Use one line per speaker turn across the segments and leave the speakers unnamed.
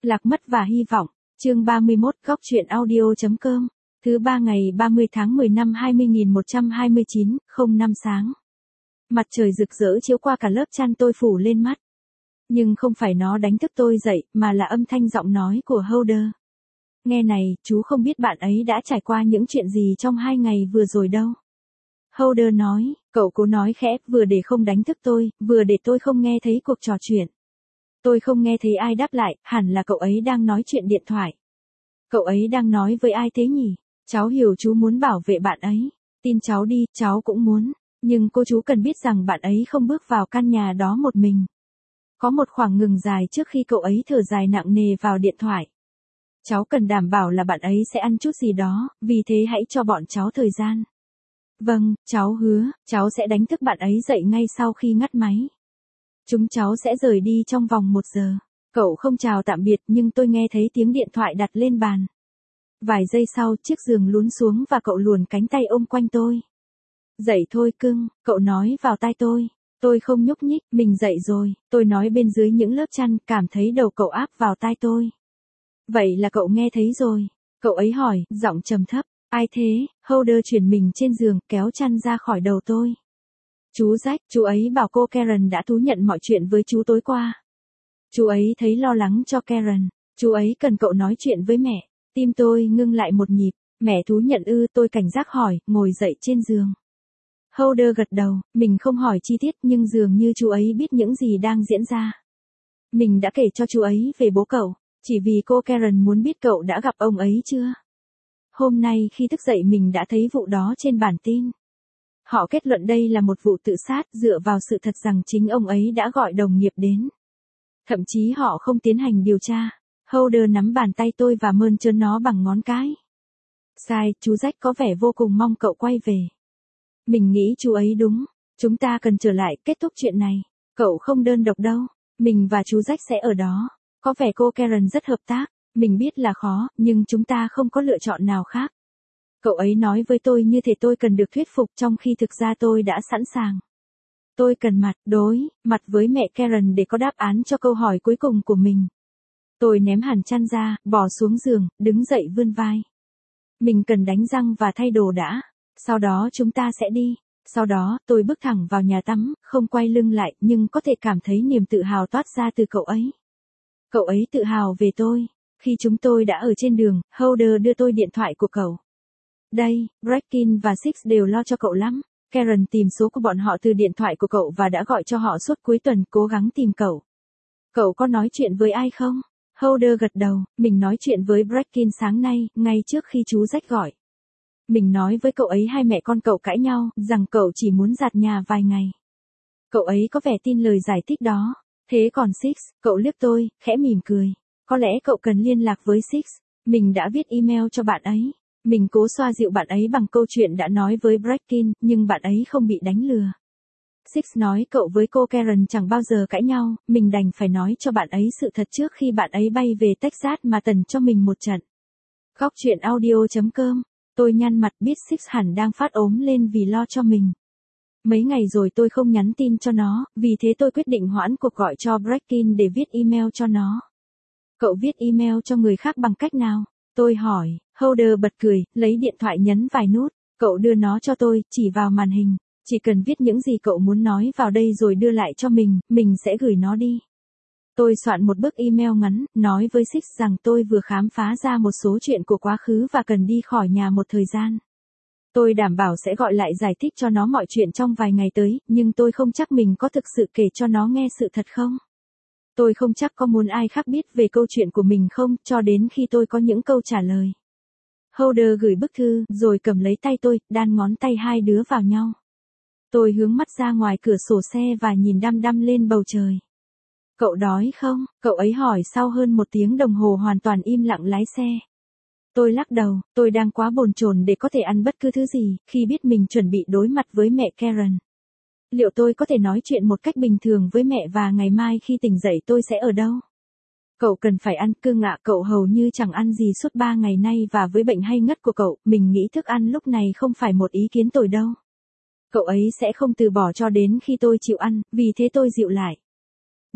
Lạc mất và hy vọng. Chương 31 góc truyện audio.com. Thứ ba ngày 30 tháng 10 năm 20129, 05 sáng. Mặt trời rực rỡ chiếu qua cả lớp chăn tôi phủ lên mắt. Nhưng không phải nó đánh thức tôi dậy, mà là âm thanh giọng nói của Holder. Nghe này, chú không biết bạn ấy đã trải qua những chuyện gì trong 2 ngày vừa rồi đâu. Holder nói, cậu cố nói khẽ, vừa để không đánh thức tôi, vừa để tôi không nghe thấy cuộc trò chuyện. Tôi không nghe thấy ai đáp lại, hẳn là cậu ấy đang nói chuyện điện thoại. Cậu ấy đang nói với ai thế nhỉ? Cháu hiểu chú muốn bảo vệ bạn ấy. Tin cháu đi, cháu cũng muốn. Nhưng cô chú cần biết rằng bạn ấy không bước vào căn nhà đó một mình. Có một khoảng ngừng dài trước khi cậu ấy thở dài nặng nề vào điện thoại. Cháu cần đảm bảo là bạn ấy sẽ ăn chút gì đó, vì thế hãy cho bọn cháu thời gian. Vâng, cháu hứa, cháu sẽ đánh thức bạn ấy dậy ngay sau khi ngắt máy. Chúng cháu sẽ rời đi trong vòng 1 giờ. Cậu không chào tạm biệt nhưng tôi nghe thấy tiếng điện thoại đặt lên bàn. Vài giây sau chiếc giường lún xuống và cậu luồn cánh tay ôm quanh tôi. Dậy thôi cưng, cậu nói vào tai tôi. Tôi không nhúc nhích, mình dậy rồi, tôi nói bên dưới những lớp chăn, cảm thấy đầu cậu áp vào tai tôi. Vậy là cậu nghe thấy rồi. Cậu ấy hỏi, giọng trầm thấp. Ai thế? Holder chuyển mình trên giường, kéo chăn ra khỏi đầu tôi. Chú Jack, chú ấy bảo cô Karen đã thú nhận mọi chuyện với chú tối qua. Chú ấy thấy lo lắng cho Karen. Chú ấy cần cậu nói chuyện với mẹ. Tim tôi ngưng lại một nhịp. Mẹ thú nhận ư? Tôi cảnh giác hỏi, ngồi dậy trên giường. Holder gật đầu, mình không hỏi chi tiết nhưng dường như chú ấy biết những gì đang diễn ra. Mình đã kể cho chú ấy về bố cậu, chỉ vì cô Karen muốn biết cậu đã gặp ông ấy chưa. Hôm nay khi thức dậy mình đã thấy vụ đó trên bản tin. Họ kết luận đây là một vụ tự sát dựa vào sự thật rằng chính ông ấy đã gọi đồng nghiệp đến. Thậm chí họ không tiến hành điều tra. Holder nắm bàn tay tôi và mơn trớn nó bằng ngón cái. Sai, chú Jack có vẻ vô cùng mong cậu quay về. Mình nghĩ chú ấy đúng. Chúng ta cần trở lại kết thúc chuyện này. Cậu không đơn độc đâu. Mình và chú Jack sẽ ở đó. Có vẻ cô Karen rất hợp tác. Mình biết là khó, nhưng chúng ta không có lựa chọn nào khác. Cậu ấy nói với tôi như thể tôi cần được thuyết phục trong khi thực ra tôi đã sẵn sàng. Tôi cần đối mặt với mẹ Karen để có đáp án cho câu hỏi cuối cùng của mình. Tôi ném hẳn chăn ra, bò xuống giường, đứng dậy vươn vai. Mình cần đánh răng và thay đồ đã. Sau đó chúng ta sẽ đi. Sau đó, tôi bước thẳng vào nhà tắm, không quay lưng lại nhưng có thể cảm thấy niềm tự hào toát ra từ cậu ấy. Cậu ấy tự hào về tôi. Khi chúng tôi đã ở trên đường, Holder đưa tôi điện thoại của cậu. Đây, Breckin và Six đều lo cho cậu lắm. Karen tìm số của bọn họ từ điện thoại của cậu và đã gọi cho họ suốt cuối tuần cố gắng tìm cậu. Cậu có nói chuyện với ai không? Holder gật đầu, mình nói chuyện với Breckin sáng nay, ngay trước khi chú Jack gọi. Mình nói với cậu ấy hai mẹ con cậu cãi nhau, rằng cậu chỉ muốn giặt nhà vài ngày. Cậu ấy có vẻ tin lời giải thích đó. Thế còn Six, cậu liếc tôi, khẽ mỉm cười. Có lẽ cậu cần liên lạc với Six. Mình đã viết email cho bạn ấy. Mình cố xoa dịu bạn ấy bằng câu chuyện đã nói với Breckin, nhưng bạn ấy không bị đánh lừa. Six nói cậu với cô Karen chẳng bao giờ cãi nhau, mình đành phải nói cho bạn ấy sự thật trước khi bạn ấy bay về Texas mà tần cho mình một trận. Góc truyện audio.com. Tôi nhăn mặt biết Six hẳn đang phát ốm lên vì lo cho mình. Mấy ngày rồi tôi không nhắn tin cho nó, vì thế tôi quyết định hoãn cuộc gọi cho Breckin để viết email cho nó. Cậu viết email cho người khác bằng cách nào? Tôi hỏi. Holder bật cười, lấy điện thoại nhấn vài nút. Cậu đưa nó cho tôi, chỉ vào màn hình. Chỉ cần viết những gì cậu muốn nói vào đây rồi đưa lại cho mình sẽ gửi nó đi. Tôi soạn một bức email ngắn, nói với Six rằng tôi vừa khám phá ra một số chuyện của quá khứ và cần đi khỏi nhà một thời gian. Tôi đảm bảo sẽ gọi lại giải thích cho nó mọi chuyện trong vài ngày tới, nhưng tôi không chắc mình có thực sự kể cho nó nghe sự thật không. Tôi không chắc có muốn ai khác biết về câu chuyện của mình không, cho đến khi tôi có những câu trả lời. Holder gửi bức thư, rồi cầm lấy tay tôi, đan ngón tay hai đứa vào nhau. Tôi hướng mắt ra ngoài cửa sổ xe và nhìn đăm đăm lên bầu trời. Cậu đói không? Cậu ấy hỏi sau hơn 1 tiếng đồng hồ hoàn toàn im lặng lái xe. Tôi lắc đầu, tôi đang quá bồn chồn để có thể ăn bất cứ thứ gì, khi biết mình chuẩn bị đối mặt với mẹ Karen. Liệu tôi có thể nói chuyện một cách bình thường với mẹ và ngày mai khi tỉnh dậy tôi sẽ ở đâu? Cậu cần phải ăn cưng ạ, cậu hầu như chẳng ăn gì suốt 3 ngày nay và với bệnh hay ngất của cậu, mình nghĩ thức ăn lúc này không phải một ý kiến tồi đâu. Cậu ấy sẽ không từ bỏ cho đến khi tôi chịu ăn, vì thế tôi dịu lại.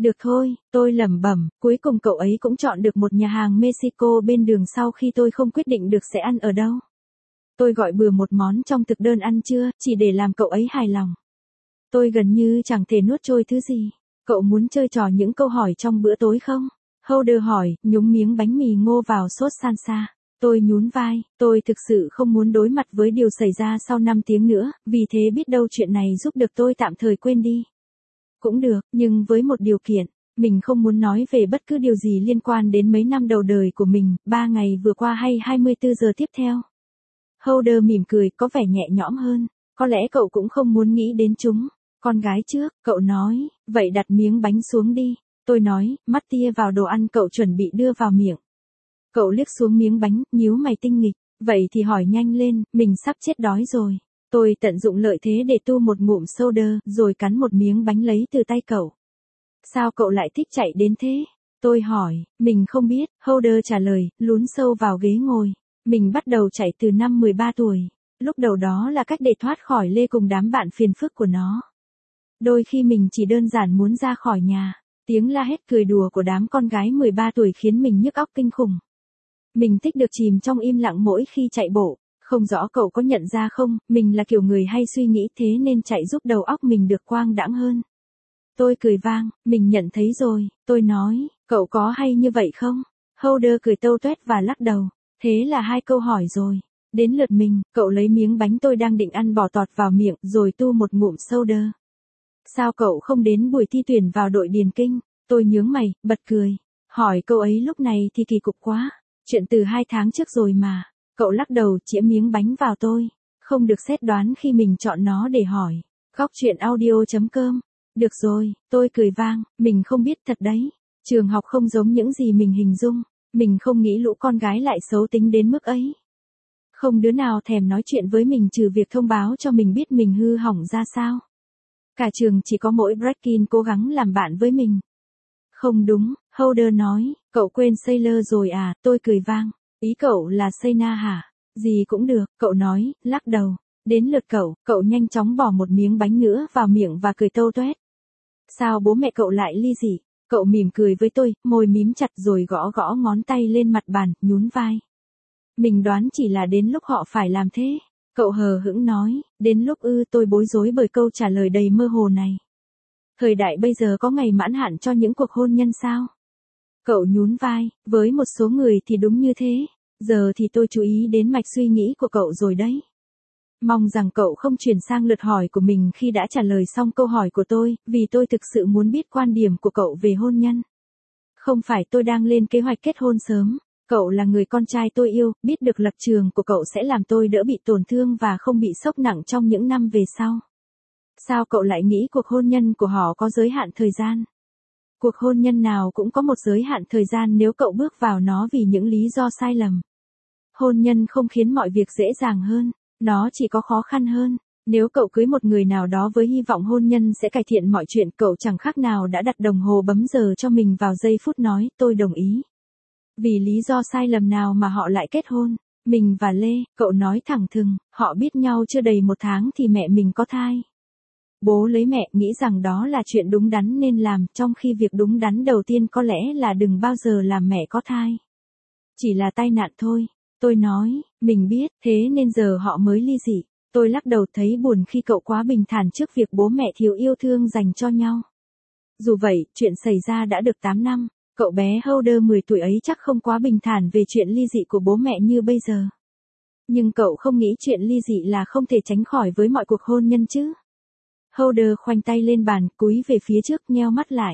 Được thôi, tôi lẩm bẩm, cuối cùng cậu ấy cũng chọn được một nhà hàng Mexico bên đường sau khi tôi không quyết định được sẽ ăn ở đâu. Tôi gọi bừa một món trong thực đơn ăn trưa, chỉ để làm cậu ấy hài lòng. Tôi gần như chẳng thể nuốt trôi thứ gì. Cậu muốn chơi trò những câu hỏi trong bữa tối không? Holder hỏi, nhúng miếng bánh mì ngô vào sốt salsa. Tôi nhún vai, tôi thực sự không muốn đối mặt với điều xảy ra sau 5 tiếng nữa, vì thế biết đâu chuyện này giúp được tôi tạm thời quên đi. Cũng được, nhưng với một điều kiện, mình không muốn nói về bất cứ điều gì liên quan đến mấy năm đầu đời của mình, 3 ngày vừa qua hay 24 giờ tiếp theo. Holder mỉm cười, có vẻ nhẹ nhõm hơn, có lẽ cậu cũng không muốn nghĩ đến chúng. Con gái trước, cậu nói, vậy đặt miếng bánh xuống đi. Tôi nói, mắt tia vào đồ ăn cậu chuẩn bị đưa vào miệng. Cậu liếc xuống miếng bánh, nhíu mày tinh nghịch, vậy thì hỏi nhanh lên, mình sắp chết đói rồi. Tôi tận dụng lợi thế để tu một ngụm soda, rồi cắn một miếng bánh lấy từ tay cậu. Sao cậu lại thích chạy đến thế? Tôi hỏi, mình không biết, Holder trả lời, lún sâu vào ghế ngồi. Mình bắt đầu chạy từ năm 13 tuổi. Lúc đầu đó là cách để thoát khỏi Lê cùng đám bạn phiền phức của nó. Đôi khi mình chỉ đơn giản muốn ra khỏi nhà. Tiếng la hét cười đùa của đám con gái 13 tuổi khiến mình nhức óc kinh khủng. Mình thích được chìm trong im lặng mỗi khi chạy bộ. Không rõ cậu có nhận ra không, mình là kiểu người hay suy nghĩ thế nên chạy giúp đầu óc mình được quang đãng hơn. Tôi cười vang, mình nhận thấy rồi, tôi nói, cậu có hay như vậy không? Holder cười tâu tuét và lắc đầu. Thế là 2 câu hỏi rồi. Đến lượt mình, cậu lấy miếng bánh tôi đang định ăn bỏ tọt vào miệng rồi tu một ngụm soda. Sao cậu không đến buổi thi tuyển vào đội điền kinh? Tôi nhướng mày, bật cười. Hỏi câu ấy lúc này thì kỳ cục quá. Chuyện từ 2 tháng trước rồi mà. Cậu lắc đầu chĩa miếng bánh vào tôi. Không được xét đoán khi mình chọn nó để hỏi. Góc chuyện audio.com. Được rồi, tôi cười vang, mình không biết thật đấy. Trường học không giống những gì mình hình dung. Mình không nghĩ lũ con gái lại xấu tính đến mức ấy. Không đứa nào thèm nói chuyện với mình trừ việc thông báo cho mình biết mình hư hỏng ra sao. Cả trường chỉ có mỗi Bracken cố gắng làm bạn với mình. Không đúng, Holder nói, cậu quên Sailor rồi à, tôi cười vang. Ý cậu là Sayna hả? Gì cũng được, cậu nói, lắc đầu. Đến lượt cậu nhanh chóng bỏ một miếng bánh nữa vào miệng và cười tâu tuét. Sao bố mẹ cậu lại ly dị? Cậu mỉm cười với tôi, môi mím chặt rồi gõ gõ ngón tay lên mặt bàn, nhún vai. Mình đoán chỉ là đến lúc họ phải làm thế. Cậu hờ hững nói, đến lúc tôi bối rối bởi câu trả lời đầy mơ hồ này. Thời đại bây giờ có ngày mãn hạn cho những cuộc hôn nhân sao? Cậu nhún vai, với một số người thì đúng như thế. Giờ thì tôi chú ý đến mạch suy nghĩ của cậu rồi đấy. Mong rằng cậu không chuyển sang lượt hỏi của mình khi đã trả lời xong câu hỏi của tôi, vì tôi thực sự muốn biết quan điểm của cậu về hôn nhân. Không phải tôi đang lên kế hoạch kết hôn sớm. Cậu là người con trai tôi yêu, biết được lập trường của cậu sẽ làm tôi đỡ bị tổn thương và không bị sốc nặng trong những năm về sau. Sao cậu lại nghĩ cuộc hôn nhân của họ có giới hạn thời gian? Cuộc hôn nhân nào cũng có một giới hạn thời gian nếu cậu bước vào nó vì những lý do sai lầm. Hôn nhân không khiến mọi việc dễ dàng hơn, nó chỉ có khó khăn hơn. Nếu cậu cưới một người nào đó với hy vọng hôn nhân sẽ cải thiện mọi chuyện, cậu chẳng khác nào đã đặt đồng hồ bấm giờ cho mình vào giây phút nói, tôi đồng ý. Vì lý do sai lầm nào mà họ lại kết hôn? Mình và Lê, cậu nói thẳng thừng, họ biết nhau chưa đầy 1 tháng thì mẹ mình có thai. Bố lấy mẹ, nghĩ rằng đó là chuyện đúng đắn nên làm, trong khi việc đúng đắn đầu tiên có lẽ là đừng bao giờ làm mẹ có thai. Chỉ là tai nạn thôi. Tôi nói, mình biết, thế nên giờ họ mới ly dị. Tôi lắc đầu thấy buồn khi cậu quá bình thản trước việc bố mẹ thiếu yêu thương dành cho nhau. Dù vậy, chuyện xảy ra đã được 8 năm. Cậu bé Holder 10 tuổi ấy chắc không quá bình thản về chuyện ly dị của bố mẹ như bây giờ. Nhưng cậu không nghĩ chuyện ly dị là không thể tránh khỏi với mọi cuộc hôn nhân chứ? Holder khoanh tay lên bàn, cúi về phía trước, nheo mắt lại.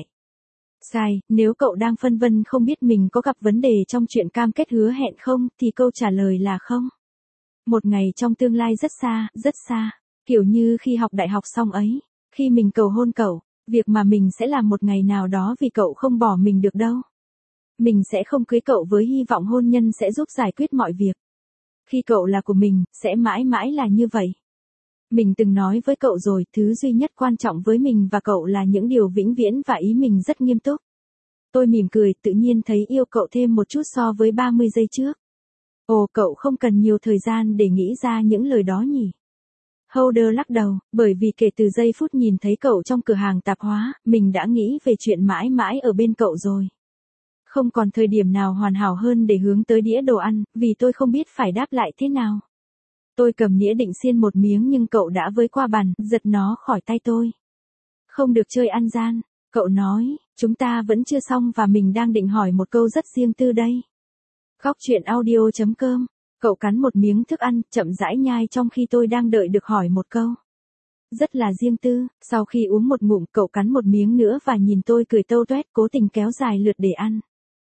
Sky, nếu cậu đang phân vân không biết mình có gặp vấn đề trong chuyện cam kết hứa hẹn không, thì câu trả lời là không. Một ngày trong tương lai rất xa, kiểu như khi học đại học xong ấy, khi mình cầu hôn cậu, việc mà mình sẽ làm một ngày nào đó vì cậu không bỏ mình được đâu. Mình sẽ không cưới cậu với hy vọng hôn nhân sẽ giúp giải quyết mọi việc. Khi cậu là của mình, sẽ mãi mãi là như vậy. Mình từng nói với cậu rồi, thứ duy nhất quan trọng với mình và cậu là những điều vĩnh viễn và ý mình rất nghiêm túc. Tôi mỉm cười, tự nhiên thấy yêu cậu thêm một chút so với 30 giây trước. Ồ, cậu không cần nhiều thời gian để nghĩ ra những lời đó nhỉ? Holder lắc đầu, bởi vì kể từ giây phút nhìn thấy cậu trong cửa hàng tạp hóa, mình đã nghĩ về chuyện mãi mãi ở bên cậu rồi. Không còn thời điểm nào hoàn hảo hơn để hướng tới đĩa đồ ăn, vì tôi không biết phải đáp lại thế nào. Tôi cầm nĩa định xiên một miếng nhưng cậu đã với qua bàn, giật nó khỏi tay tôi. Không được chơi ăn gian, cậu nói, chúng ta vẫn chưa xong và mình đang định hỏi một câu rất riêng tư đây. Góc chuyện audio.com, cậu cắn một miếng thức ăn, chậm rãi nhai trong khi tôi đang đợi được hỏi một câu. Rất là riêng tư, sau khi uống một ngụm cậu cắn một miếng nữa và nhìn tôi cười tâu tuét cố tình kéo dài lượt để ăn.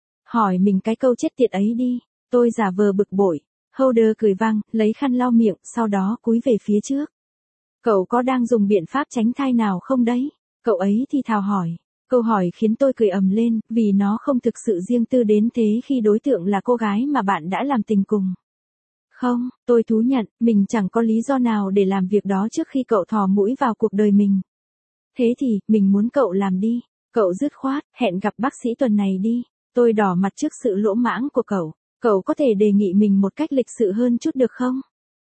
Hỏi mình cái câu chết tiệt ấy đi, tôi giả vờ bực bội. Holder cười vang, lấy khăn lau miệng, sau đó cúi về phía trước. Cậu có đang dùng biện pháp tránh thai nào không đấy? Cậu ấy thì thào hỏi. Câu hỏi khiến tôi cười ầm lên, vì nó không thực sự riêng tư đến thế khi đối tượng là cô gái mà bạn đã làm tình cùng. Không, tôi thú nhận, mình chẳng có lý do nào để làm việc đó trước khi cậu thò mũi vào cuộc đời mình. Thế thì, mình muốn cậu làm đi. Cậu dứt khoát, hẹn gặp bác sĩ tuần này đi. Tôi đỏ mặt trước sự lỗ mãng của cậu. Cậu có thể đề nghị mình một cách lịch sự hơn chút được không?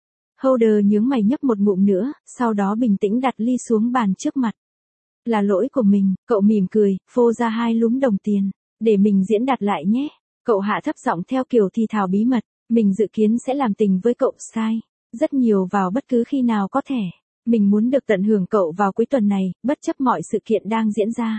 Holder nhướng mày nhấp một ngụm nữa, sau đó bình tĩnh đặt ly xuống bàn trước mặt. Là lỗi của mình, cậu mỉm cười, phô ra 2 lúm đồng tiền. Để mình diễn đạt lại nhé. Cậu hạ thấp giọng theo kiểu thì thào bí mật. Mình dự kiến sẽ làm tình với cậu Sky. Rất nhiều vào bất cứ khi nào có thể. Mình muốn được tận hưởng cậu vào cuối tuần này, bất chấp mọi sự kiện đang diễn ra.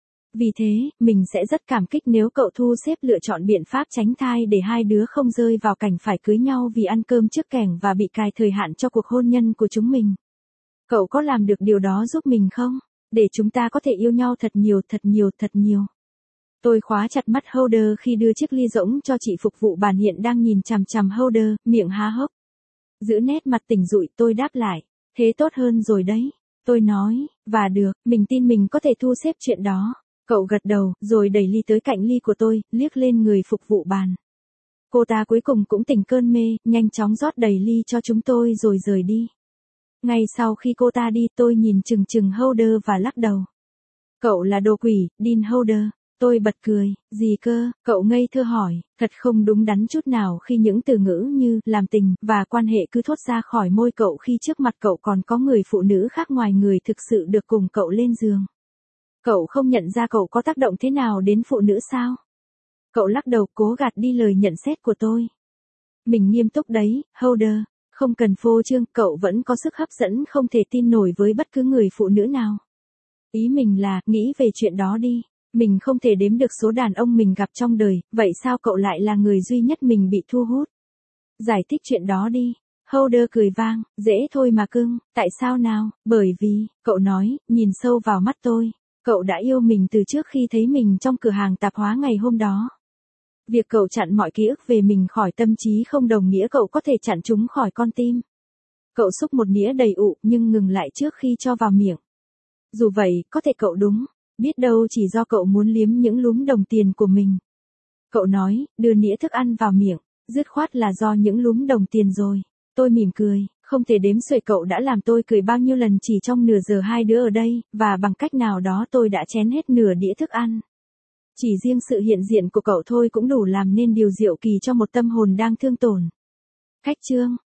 Vì thế, mình sẽ rất cảm kích nếu cậu thu xếp lựa chọn biện pháp tránh thai để hai đứa không rơi vào cảnh phải cưới nhau vì ăn cơm trước kẻng và bị cài thời hạn cho cuộc hôn nhân của chúng mình. Cậu có làm được điều đó giúp mình không? Để chúng ta có thể yêu nhau thật nhiều thật nhiều thật nhiều. Tôi khóa chặt mắt Holder khi đưa chiếc ly rỗng cho chị phục vụ bàn hiện đang nhìn chằm chằm Holder, miệng há hốc. Giữ nét mặt tỉnh rụi tôi đáp lại. Thế tốt hơn rồi đấy. Tôi nói, và được, mình tin mình có thể thu xếp chuyện đó. Cậu gật đầu, rồi đẩy ly tới cạnh ly của tôi, liếc lên người phục vụ bàn. Cô ta cuối cùng cũng tỉnh cơn mê, nhanh chóng rót đầy ly cho chúng tôi rồi rời đi. Ngay sau khi cô ta đi tôi nhìn chừng chừng Holder và lắc đầu. Cậu là đồ quỷ, Dean Holder. Tôi bật cười, gì cơ, cậu ngây thơ hỏi, thật không đúng đắn chút nào khi những từ ngữ như làm tình và quan hệ cứ thốt ra khỏi môi cậu khi trước mặt cậu còn có người phụ nữ khác ngoài người thực sự được cùng cậu lên giường. Cậu không nhận ra cậu có tác động thế nào đến phụ nữ sao? Cậu lắc đầu cố gạt đi lời nhận xét của tôi. Mình nghiêm túc đấy, Holder, không cần phô trương, cậu vẫn có sức hấp dẫn không thể tin nổi với bất cứ người phụ nữ nào. Ý mình là, nghĩ về chuyện đó đi. Mình không thể đếm được số đàn ông mình gặp trong đời, vậy sao cậu lại là người duy nhất mình bị thu hút? Giải thích chuyện đó đi. Holder cười vang, dễ thôi mà cưng, tại sao nào? Bởi vì, cậu nói, nhìn sâu vào mắt tôi. Cậu đã yêu mình từ trước khi thấy mình trong cửa hàng tạp hóa ngày hôm đó. Việc cậu chặn mọi ký ức về mình khỏi tâm trí không đồng nghĩa cậu có thể chặn chúng khỏi con tim. Cậu xúc một nĩa đầy ụ nhưng ngừng lại trước khi cho vào miệng. Dù vậy, có thể cậu đúng. Biết đâu chỉ do cậu muốn liếm những lúm đồng tiền của mình. Cậu nói, đưa nĩa thức ăn vào miệng, dứt khoát là do những lúm đồng tiền rồi. Tôi mỉm cười, không thể đếm xuể cậu đã làm tôi cười bao nhiêu lần chỉ trong nửa giờ hai đứa ở đây, và bằng cách nào đó tôi đã chén hết nửa đĩa thức ăn. Chỉ riêng sự hiện diện của cậu thôi cũng đủ làm nên điều diệu kỳ cho một tâm hồn đang thương tổn. Khách chương